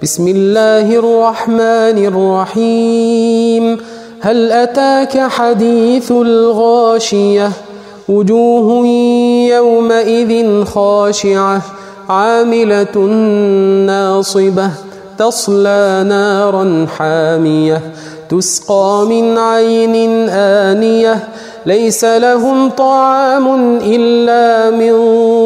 بسم الله الرحمن الرحيم. هل أتاك حديث الغاشية؟ وجوه يومئذ خاشعة عاملة ناصبة تصلى نارا حامية تسقى من عين آنية ليس لهم طعام إلا من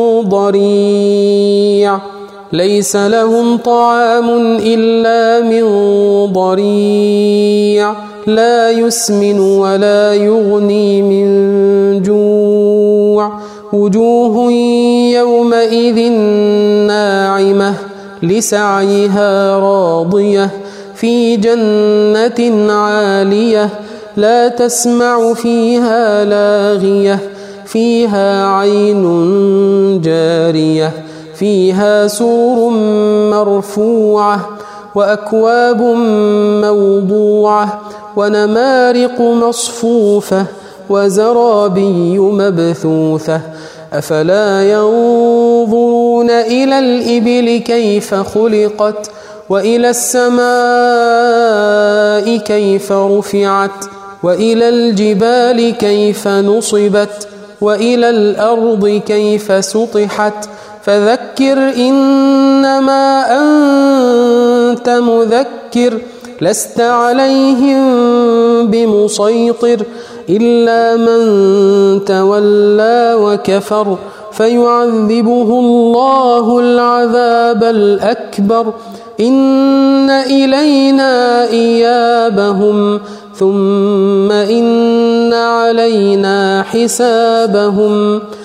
ضريع لا يسمن ولا يغني من جوع. وجوه يومئذ ناعمة لسعيها راضية في جنة عالية لا تسمع فيها لاغية فيها عين جارية فيها سور مرفوعة وأكواب موضوعة ونمارق مصفوفة وزرابي مبثوثة. أفلا ينظرون إلى الإبل كيف خلقت وإلى السماء كيف رفعت وإلى الجبال كيف نصبت وإلى الأرض كيف سطحت. فذكر إنما أنت مذكر لست عليهم بمسيطر إلا من تولى وكفر فيعذبه الله العذاب الأكبر. إن إلينا إيابهم ثم إن علينا حسابهم.